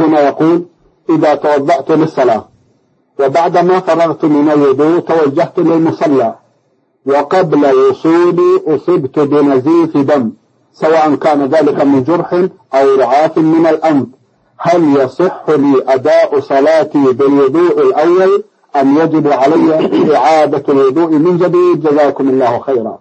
كان يقول: إذا توضأت للصلاة وبعدما فرغت من الوضوء توجهت للمصلى وقبل وصولي أصبت بنزيف دم، سواء كان ذلك من جرح أو رعاف من الأنف، هل يصح لي أداء صلاتي بالوضوء الأول أم يجب علي إعادة الوضوء من جديد؟ جزاكم الله خيرا.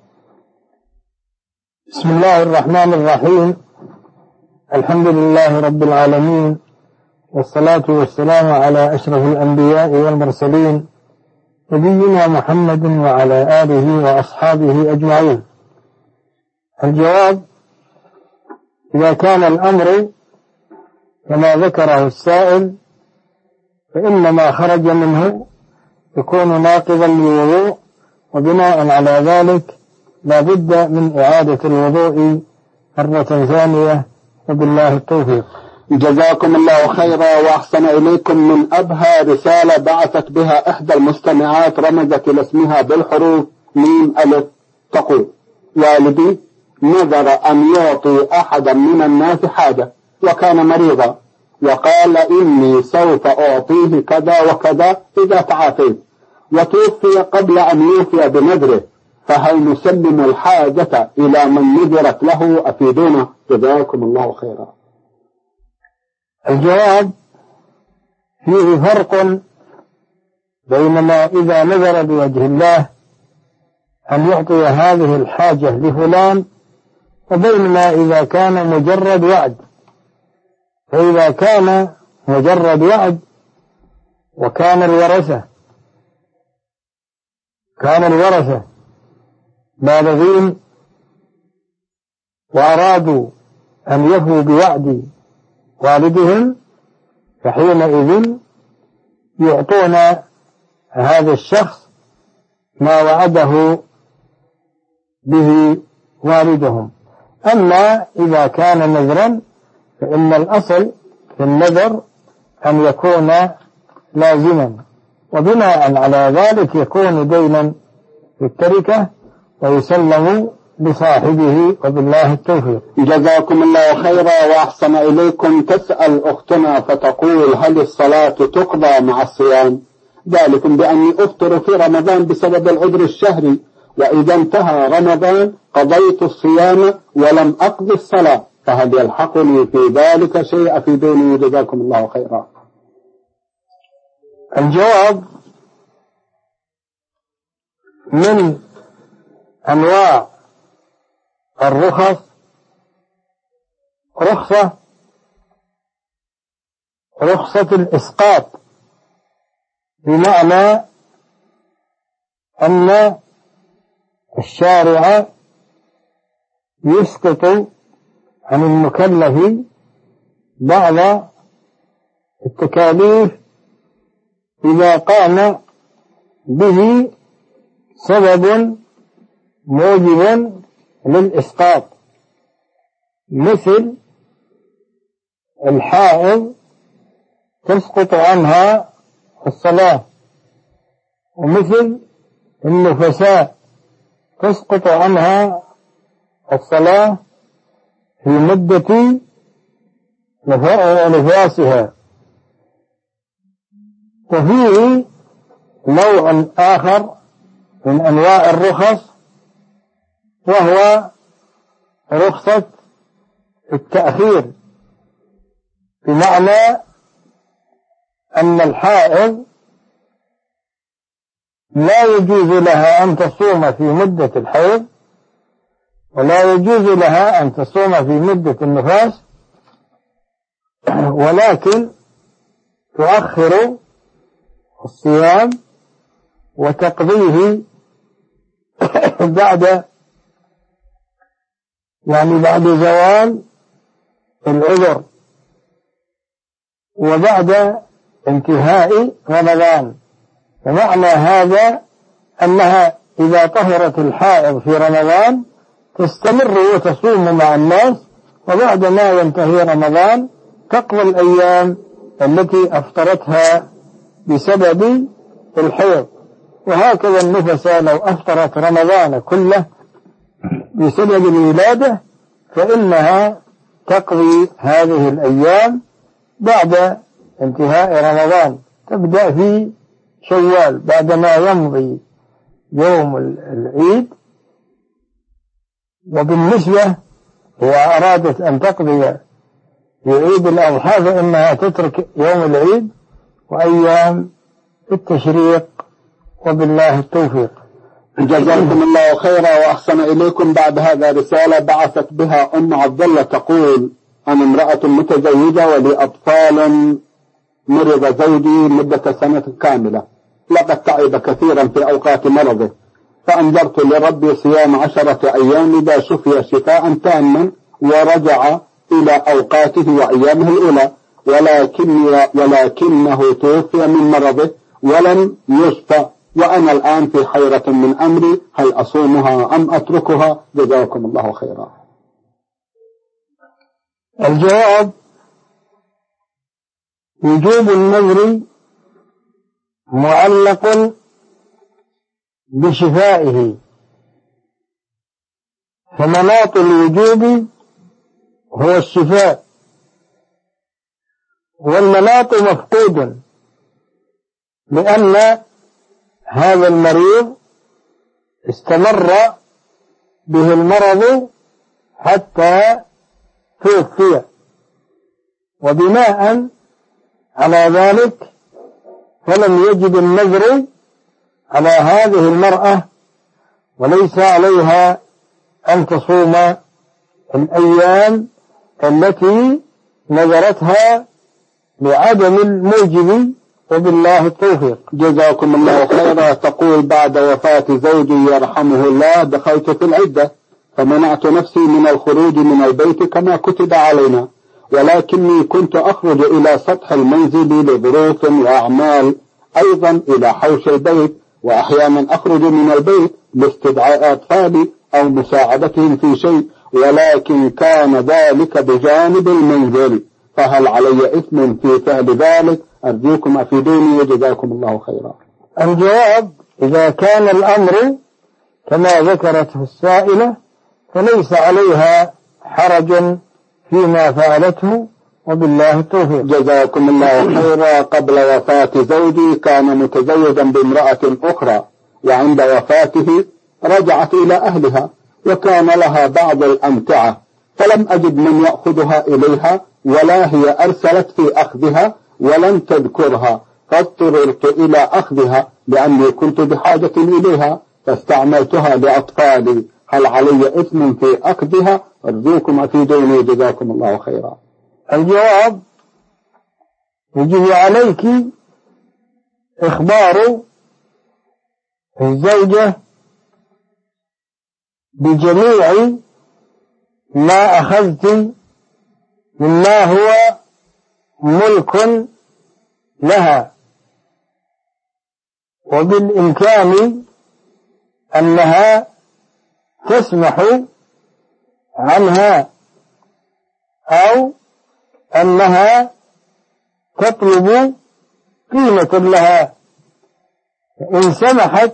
بسم الله الرحمن الرحيم. الحمد لله رب العالمين، والصلاة والسلام على أشرف الأنبياء والمرسلين، نبينا محمد وعلى آله وأصحابه أجمعين. الجواب: إذا كان الأمر كما ذكره السائل فإن ما خرج منه يكون ناقضا للوضوء، وبناء على ذلك لا بد من إعادة الوضوء مرة ثانية، وبالله التوفيق. جزاكم الله خيرا وأحسن إليكم. من أبهى رسالة بعثت بها إحدى المستمعات رمزت إلى اسمها بالحروف ميم ألف، تقول: والدي نذر أن يعطي أحدا من الناس حاجة وكان مريضا، وقال: إني سوف أعطيه كذا وكذا إذا تعافيت، وتوفي قبل أن يوفي بنذره، فهل نسلم الحاجة إلى من نذرت له؟ أفيدونا جزاكم الله خيرا. الجواب: فيه فرق بين ما إذا نذر بوجه الله أن يعطي هذه الحاجة لفلان، وبين ما إذا كان مجرد وعد. فإذا كان مجرد وعد وكان الورثة بالغين وأرادوا أن يفوا بوعد والدهم، فحينئذ يعطون هذا الشخص ما وعده به والدهم. أما إذا كان نذرا فإن الأصل في النذر أن يكون لازما، وبناء على ذلك يكون دينا في التركة ويسلم لصاحبه، وبالله التوفيق. جزاكم الله خيرا وأحسن إليكم. تسأل أختنا فتقول: هل الصلاة تقضى مع الصيام؟ ذلك بأني أفطر في رمضان بسبب العذر الشهري، وإذا انتهى رمضان قضيت الصيام ولم أقضي الصلاة، فهل يلحقني في ذلك شيء؟ أفيدوني جزاكم الله خيرا. الجواب: من أنواع الرخص رخصة الإسقاط، بمعنى أن الشارع يسقط عن المكلف بعض التكاليف إذا قام به سبب موجب للإسقاط، مثل الحائض تسقط عنها الصلاة، ومثل النفساء تسقط عنها الصلاة في مدة نفاسها. وفيه نوع آخر من أنواع الرخص، وهو رخصة التأخير، بمعنى أن الحائض لا يجوز لها أن تصوم في مدة الحيض، ولا يجوز لها أن تصوم في مدة النفاس، ولكن تؤخر الصيام وتقضيه بعد زوال العذر وبعد انتهاء رمضان. ومعنى هذا أنها إذا طهرت الحائض في رمضان تستمر وتصوم مع الناس، وبعد ما ينتهي رمضان تقضي الأيام التي أفطرتها بسبب الحيض. وهكذا النفساء لو أفطرت رمضان كله بسبب الولادة فإنها تقضي هذه الأيام بعد انتهاء رمضان، تبدأ في شوال بعدما يمضي يوم العيد. وبالنسبة إذا أرادت أن تقضي في عيد الأضحى فإنها تترك يوم العيد وأيام التشريق، وبالله التوفيق. جزاكم الله خيرا وأحسن إليكم. بعد هذا رسالة بعثت بها أم عبد الله تقول: أنا امرأة متزوجة ولي أطفال، مرض زوجي مدة سنة كاملة، لقد تعب كثيرا في أوقات مرضه، فأنذرت لربي صيام 10 أيام إذا شفي شفاء تاما ورجع إلى أوقاته وأيامه الأولى، ولكنه توفي من مرضه ولم يشفى، وأنا الآن في حيرة من أمري، هل أصومها أم أتركها؟ جزاكم الله خيرا. الجواب: وجوب النذر معلق بشفائه، فمناط الوجوب هو الشفاء، والمناط مفقود، لأن هذا المريض استمر به المرض حتى توفي، وبناء على ذلك فلم يجب النذر على هذه المرأة، وليس عليها أن تصوم الأيام التي نذرتها لعدم الموجب، وبالله التوفيق. جزاكم الله خيرا. تقول: بعد وفاة زوجي يرحمه الله دخلت في العدة، فمنعت نفسي من الخروج من البيت كما كتب علينا، ولكني كنت أخرج إلى سطح المنزل لظروف وأعمال، أيضا إلى حوش البيت، وأحيانا أخرج من البيت لاستدعاء أطفالي أو مساعدتهم في شيء، ولكن كان ذلك بجانب المنزل، فهل علي إثم في فعل ذلك؟ أرجوكم أفيدوني وجزاكم الله خيرا. الجواب: إذا كان الأمر كما ذكرته السائلة فليس عليها حرج فيما فعلته، وبالله التوفيق. جزاكم الله خيرا. قبل وفاة زوجي كان متزوجا بامرأة أخرى، وعند وفاته رجعت إلى أهلها، وكان لها بعض الأمتعة، فلم أجد من يأخذها إليها، ولا هي أرسلت في أخذها ولم تذكرها، فاضطررت إلى أخذها لأني كنت بحاجة إليها، فاستعملتها لأطفالي، هل علي إثم في أخذها؟ أرجوكم أفيدوني جزاكم الله خيرا. الجواب: يجب عليك إخبار الزوجة بجميع ما أخذت مما هو ملك لها، وبالإمكان أنها تسمح عنها أو أنها تطلب قيمة لها، فإن سمحت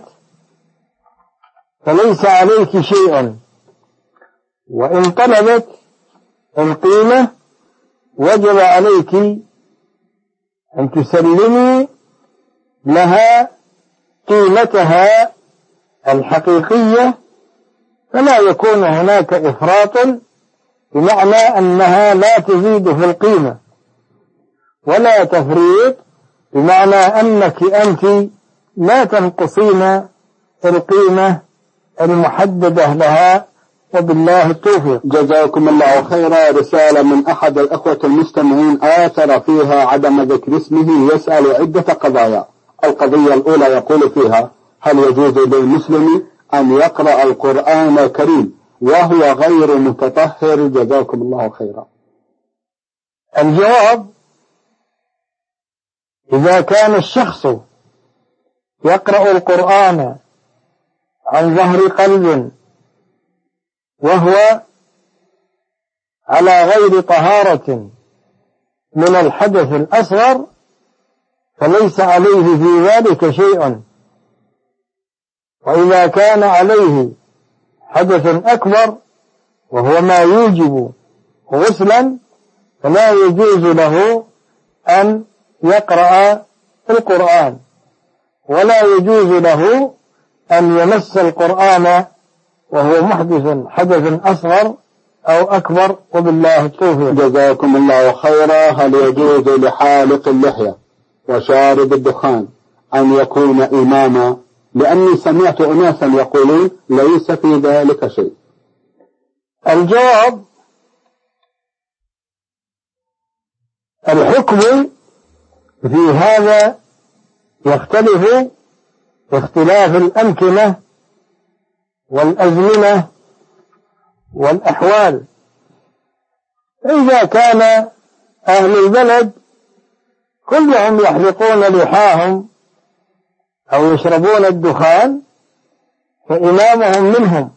فليس عليك شيء، وإن طلبت القيمة وجب عليك أن تسلمي لها قيمتها الحقيقية، فلا يكون هناك إفراط، بمعنى أنها لا تزيد في القيمة، ولا تفريط بمعنى أنك أنت لا تنقصين القيمة المحددة لها، وبالله التوفيق. جزاكم الله خيرا. رسالة من أحد الأخوة المستمعين آثر فيها عدم ذكر اسمه، يسأل عدة قضايا. القضية الأولى يقول فيها: هل يجوز للمسلم أن يقرأ القرآن الكريم وهو غير متطهر؟ جزاكم الله خيرا. الجواب: إذا كان الشخص يقرأ القرآن عن ظهر قلب وهو على غير طهارة من الحدث الأصغر فليس عليه في ذلك شيء، وإذا كان عليه حدث أكبر وهو ما يوجب غسلا فلا يجوز له أن يقرأ القرآن، ولا يجوز له أن يمس القرآن وهو محدث حدث أصغر أو أكبر، وبالله التوفيق. جزاكم الله خيرا. هل يجوز لحالق اللحية وشارب الدخان أن يكون إماما؟ لأني سمعت أناسا يقولون ليس في ذلك شيء. الجواب: الحكم في هذا يختلف باختلاف الأمكنة والأزمنة والأحوال. إذا كان أهل البلد كلهم يحلقون لحاهم أو يشربون الدخان فإمامهم منهم،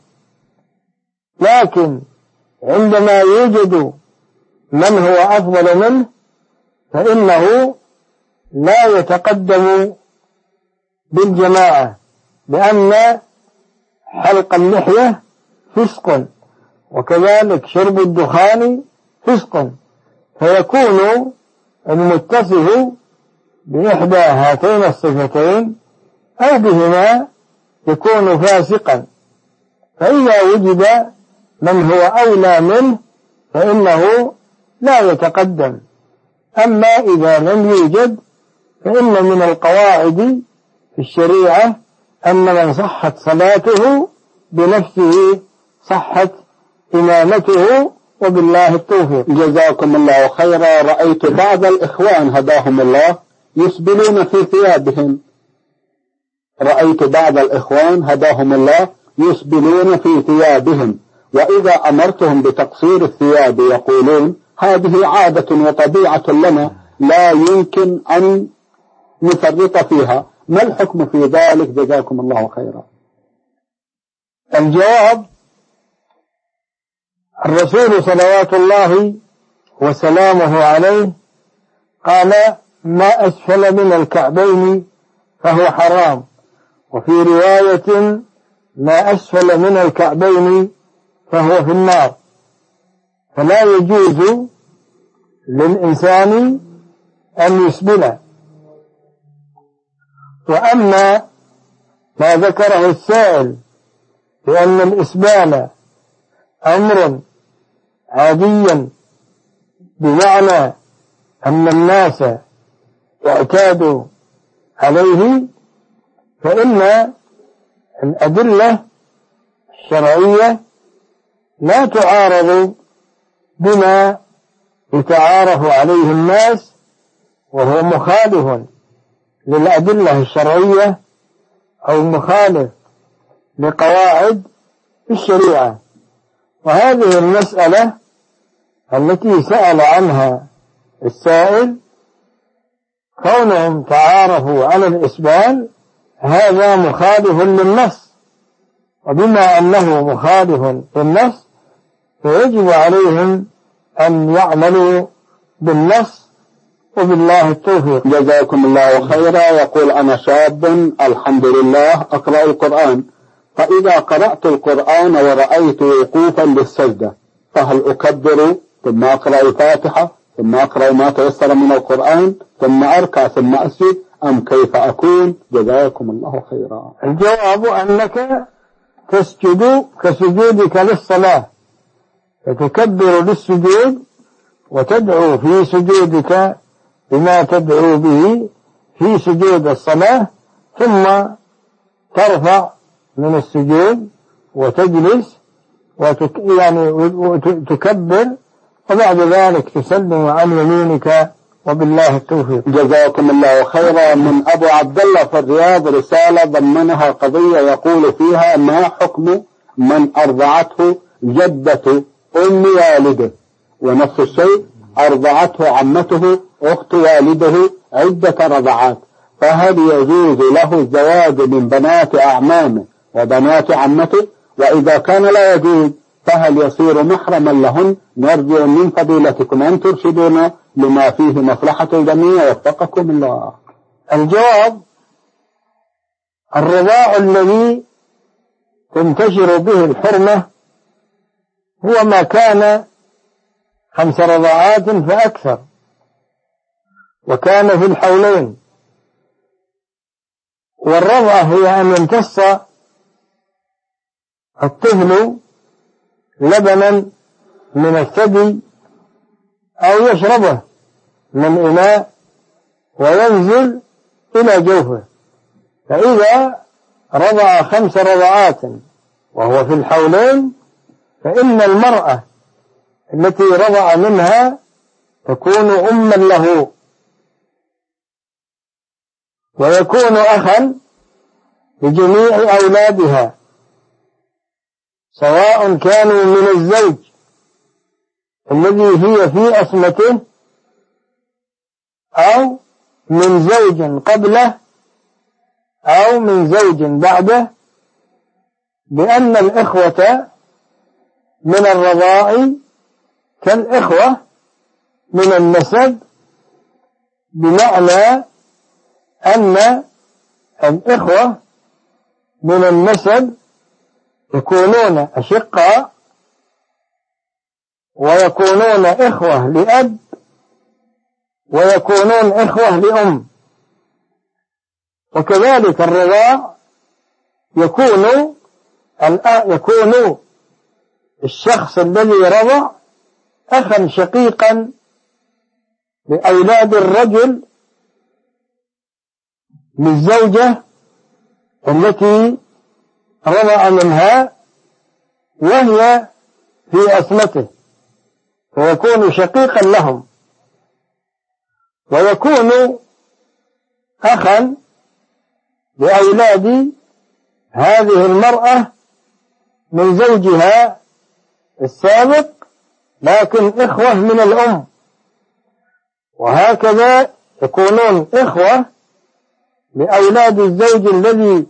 لكن عندما يوجد من هو أفضل منه فإنه لا يتقدم بالجماعة، لأن حلق اللحية فسق، وكذلك شرب الدخان فسق، فيكون المتصف بإحدى هاتين الصفتين أو بهما يكون فاسقا. فإذا وجد من هو أولى منه فإنه لا يتقدم. أما إذا لم يوجد فإن من القواعد في الشريعة أن من صحت صلاته بنفسه صحت إمامته، وبالله التوفيق. جزاكم الله خيرا. رأيت بعض الإخوان هداهم الله يسبلون في ثيابهم. رأيت بعض الإخوان هداهم الله يسبلون في ثيابهم، وإذا أمرتهم بتقصير الثياب يقولون هذه عادة وطبيعة لنا لا يمكن أن نفرط فيها. ما الحكم في ذلك؟ جزاكم الله خيرا. الجواب: الرسول صلوات الله وسلامه عليه قال: ما أسفل من الكعبين فهو حرام، وفي رواية: ما أسفل من الكعبين فهو في النار. فلا يجوز للإنسان أن يسبل. وأما ما ذكره السائل بأن الإسبال أمر عاديا بمعنى أن الناس اعتادوا عليه، فإن الأدلة الشرعية لا تعارض بما يتعارف عليه الناس وهو مخالف للأدلة الشرعية أو مخالف لقواعد الشريعة. وهذه المسألة التي سأل عنها السائل كونهم تعارفوا على الإسبال هذا مخالف للنص، وبما أنه مخالف للنص فيجب عليهم أن يعملوا بالنص، وبالله التوفيق. جزاكم الله خيرا. يقول: أنا شاب الحمد لله أقرأ القرآن، فإذا قرأت القرآن ورأيت وقوفا للسجدة فهل أكبر ثم أقرأ الفاتحة ثم أقرأ ما تيسر من القرآن ثم أركع ثم أسجد أم كيف أكون؟ جزاكم الله خيرا. الجواب أنك تسجد كسجودك للصلاة، فتكبر للسجود وتدعو في سجودك بما تدعو به في سجود الصلاة، ثم ترفع من السجود وتجلس وتكبر، وبعد ذلك تسلم عن يمينك، وبالله التوفيق. جزاكم الله خيرا. من أبو عبد الله في الرياض رسالة ضمنها قضية يقول فيها: ما حكم من أرضعته جدة أم والده، ونفس الشيء أرضعته عمته أخت والده عدة رضعات، فهل يجوز له الزواج من بنات أعمامه وبنات عمته؟ وإذا كان لا يجوز فهل يصير محرما لهن؟ نرجو من فضيلتكم أن ترشدونا لما فيه مصلحة الجميع، وفقكم الله. الجواب: الرضاع الذي تنتشر به الحرمة هو ما كان 5 رضاعات فأكثر، وكان في الحولين. والرضعة هي أن يمتص الطفل لبنا من الثدي أو يشربه من إناء وينزل إلى جوفه. فإذا رضع 5 رضعات وهو في الحولين فإن المرأة التي رضع منها تكون أما له ويكون أخا لجميع أولادها، سواء كانوا من الزوج الذي هي في أسمته أو من زوج قبله أو من زوج بعده، بأن الإخوة من الرضاع كالإخوة من النسب، بمعنى أن الإخوة من النسب يكونون أشقاء ويكونون إخوة لأب ويكونون إخوة لأم. وكذلك الرضاع يكون الشخص الذي رضع أخا شقيقا لأولاد الرجل للزوجة التي رضع منها وهي في أسمته، فيكون شقيقا لهم، ويكون أخا لأولاد هذه المرأة من زوجها السابق لكن إخوة من الأم. وهكذا يكونون إخوة لأولاد الزوج الذي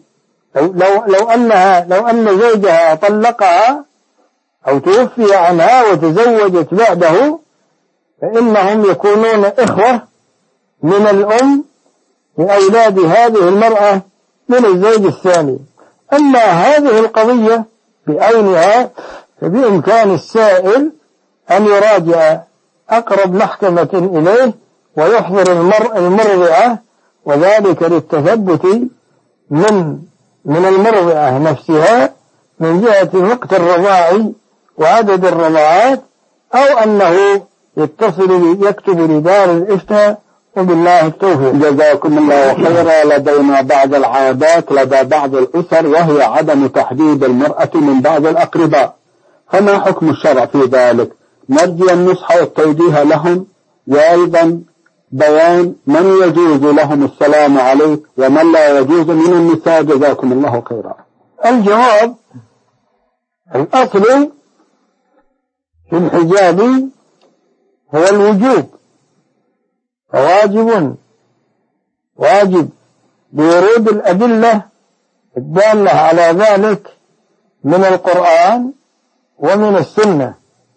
لو أن زوجها طلقها أو توفي عنها وتزوجت بعده فإنهم يكونون إخوة من الأم لأولاد هذه المرأة من الزوج الثاني. أما هذه القضية بعينها فبإمكان السائل أن يراجع أقرب محكمة إليه ويحضر المرضعة، وذلك للتثبت من المرضعة نفسها من جهة وقت الرضاع وعدد الرضاعات، أو أنه يكتب لدار الإفتاء. وبالله التوفيق. جزاكم الله خيرا. لدينا بعض العادات لدى بعض الأسر وهي عدم تحديد المرأة من بعض الأقرباء، فما حكم الشرع في ذلك؟ نرجو النصح والتوجيه لهم، وأيضا بيان من يجوز لهم السلام عليك ومن لا يجوز من النساء. جزاكم الله خيرا. الجواب: الأصل في الحجاب هو الوجوب، واجب بورود الأدلة الدالة على ذلك من القرآن ومن السنة.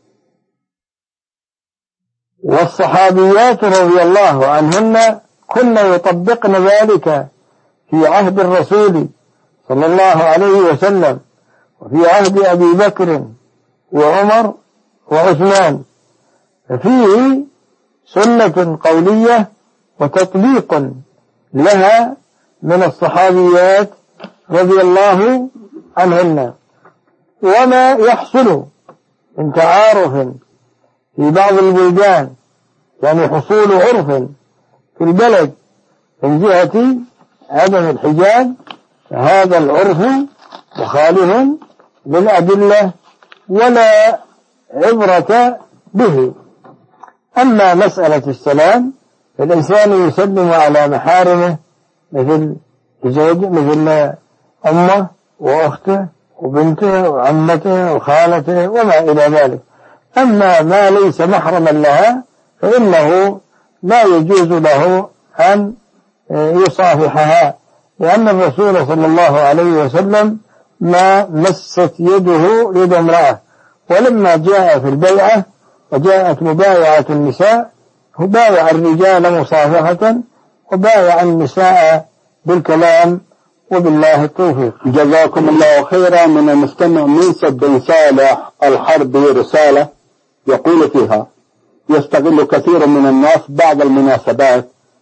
والصحابيات رضي الله عنهن كن يطبقن ذلك في عهد الرسول صلى الله عليه وسلم وفي عهد أبي بكر وعمر وعثمان، ففيه سنة قولية وتطبيق لها من الصحابيات رضي الله عنهن. وما يحصل من تعارف في بعض البلدان، يعني حصول عرف في البلد من جهة عدم الحجاب، فهذا العرف مخالف للأدلة ولا عبرة به. أما مسألة السلام فالإنسان يسلم على محارمه مثل زوجه، مثل أمه وأخته وبنته وعمته وخالته وما إلى ذلك. أما ما ليس محرما لها فإنه لا يجوز له أن يصافحها، لأن الرسول صلى الله عليه وسلم ما مست يده يد امرأة. ولما جاء في البيعة وجاءت مبايعة النساء بايع الرجال مصافحة وبايع النساء بالكلام. وبالله التوفيق. جزاكم الله خيرا. من المستمع منسب بن صالح الحربي رسالة يقول فيها: يستغل كثير من الناس بعض المناسبات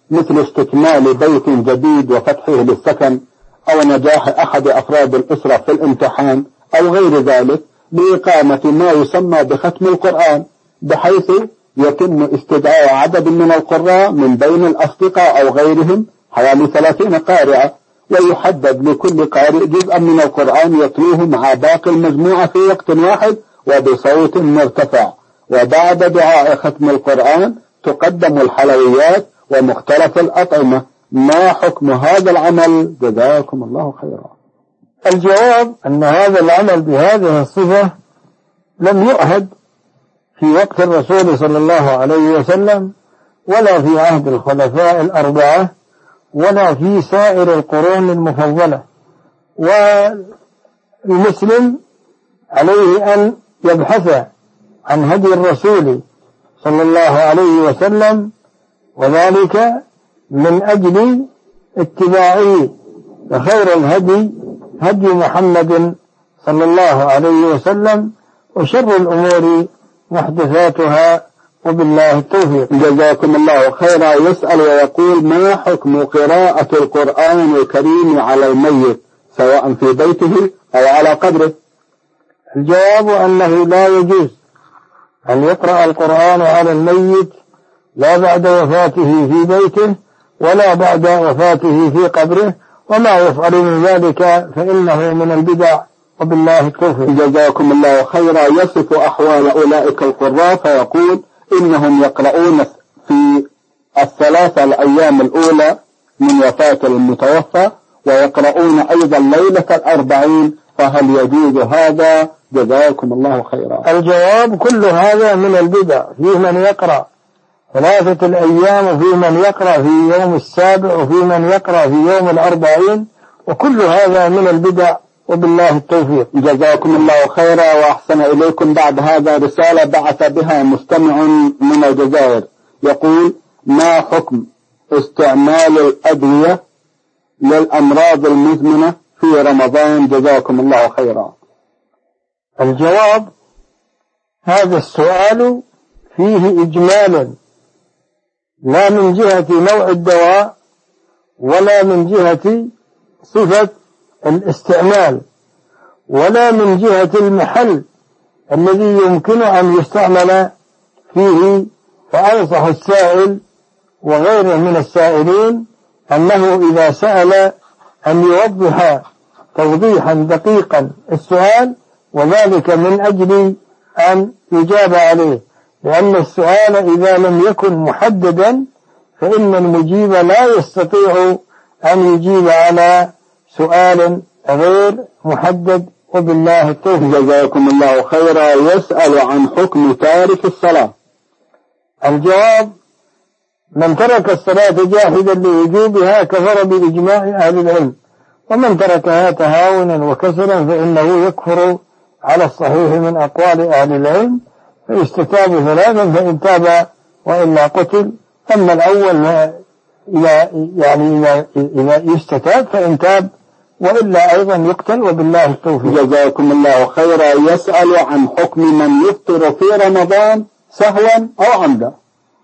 مثل استكمال بيت جديد وفتحه للسكن، أو نجاح أحد أفراد الأسرة في الامتحان أو غير ذلك، لإقامة ما يسمى بختم القرآن، بحيث يتم استدعاء عدد من القراء من بين الأصدقاء أو غيرهم حوالي 30 قارئة، ويحدد لكل قارئ جزءا من القرآن يتلوه مع باقي المجموعة في وقت واحد وبصوت مرتفع. وبعد دعاء ختم القرآن تقدم الحلويات ومختلف الأطعمة. ما حكم هذا العمل؟ جزاكم الله خيرا. الجواب أن هذا العمل بهذه الصفة لم يعهد في وقت الرسول صلى الله عليه وسلم، ولا في عهد الخلفاء الأربعة، ولا في سائر القرون المفضلة. والمسلم عليه أن يبحث عن هدي الرسول صلى الله عليه وسلم، وذلك من أجل اتباعه، فخير الهدي هدي محمد صلى الله عليه وسلم، وشر الأمور محدثاتها، وبالله التوفيق. جزاكم الله خيرا. يسأل ويقول: ما حكم قراءة القرآن الكريم على الميت سواء في بيته أو على قبره؟ الجواب أنه لا يجوز أن يقرأ القرآن على الميت، لا بعد وفاته في بيته ولا بعد وفاته في قبره، وما يفعل من ذلك فإنه من البدع، وبالله التوفيق. جزاكم الله خيرا. يصف أحوال أولئك القراء فيقول: إنهم يقرؤون في 3 الأيام الأولى من وفاة المتوفى، ويقرؤون أيضا ليلة 40، فهل يجوز هذا؟ جزاكم الله خيرا. الجواب: كل هذا من البدع. فيه من يقرأ 3 الأيام، وفي من يقرأ في يوم 7، وفي من يقرأ في يوم 40، وكل هذا من البدع، وبالله التوفيق. جزاكم الله خيرا وأحسن إليكم. بعد هذا رسالة بعث بها مستمع من الجزائر يقول: ما حكم استعمال الأدوية للأمراض المزمنة في رمضان؟ جزاكم الله خيرا. الجواب: هذا السؤال فيه إجمال، لا من جهة نوع الدواء ولا من جهة صفة الاستعمال ولا من جهة المحل الذي يمكن أن يستعمل فيه. فأنصح السائل وغيره من السائلين أنه إذا سأل أن يوضح توضيحا دقيقا السؤال، وذلك من أجل أن يجاب عليه، لأن السؤال إذا لم يكن محددا فإن المجيب لا يستطيع أن يجيب على سؤال غير محدد، وبالله التوفيق. جزاكم الله خيرا. يسأل عن حكم تارك الصلاة. الجواب: من ترك الصلاة جاحدا لوجوبها كفر بإجماع أهل العلم، ومن تركها تهاونا وكسلا فإنه يكفر على الصحيح من أقوال أهل العلم، فيستتاب 3 فإن تاب وإلا قتل. أما الأول إذا يستتاب فإن تاب وإلا أيضا يقتل، وبالله التوفيق. جزاكم الله خيرا. يسأل عن حكم من يفطر في رمضان سهوا أو عمدا.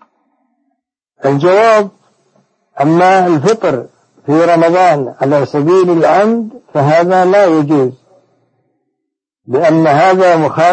الجواب: أما الفطر في رمضان على سبيل العمد فهذا لا يجوز، لأن هذا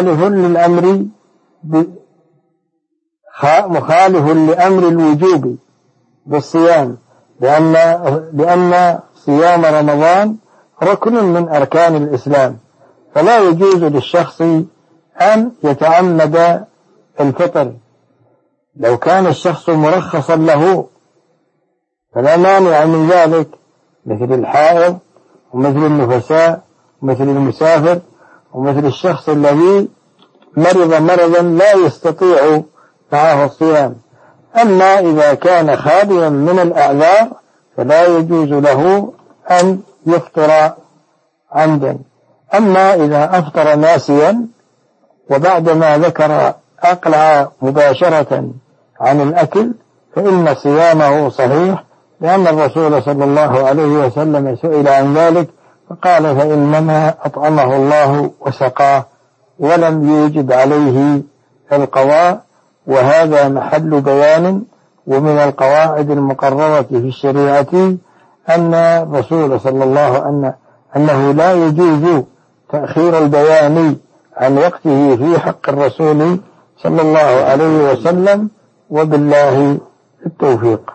مخالف لأمر الوجوب بالصيام، لأن صيام رمضان ركن من أركان الإسلام، فلا يجوز للشخص أن يتعمد الفطر. لو كان الشخص مرخصا له فلا مانع من ذلك، مثل الحائض ومثل النفساء ومثل المسافر ومثل الشخص الذي مرض مرضا لا يستطيع معه الصيام. أما إذا كان خاليا من الأعذار فلا يجوز له أن يفطر عمدا. أما إذا أفطر ناسيا وبعدما ذكر أقلع مباشرة عن الأكل فإن صيامه صحيح، لأن الرسول صلى الله عليه وسلم سئل عن ذلك فقال: فإنما أطعمه الله وسقاه، ولم يوجب عليه القضاء. وهذا محل بيان ومن القواعد المقررة في الشريعة أن الرسول صلى الله عليه وسلم أنه لا يجوز تأخير البيان عن وقته في حق الرسول صلى الله عليه وسلم، وبالله التوفيق.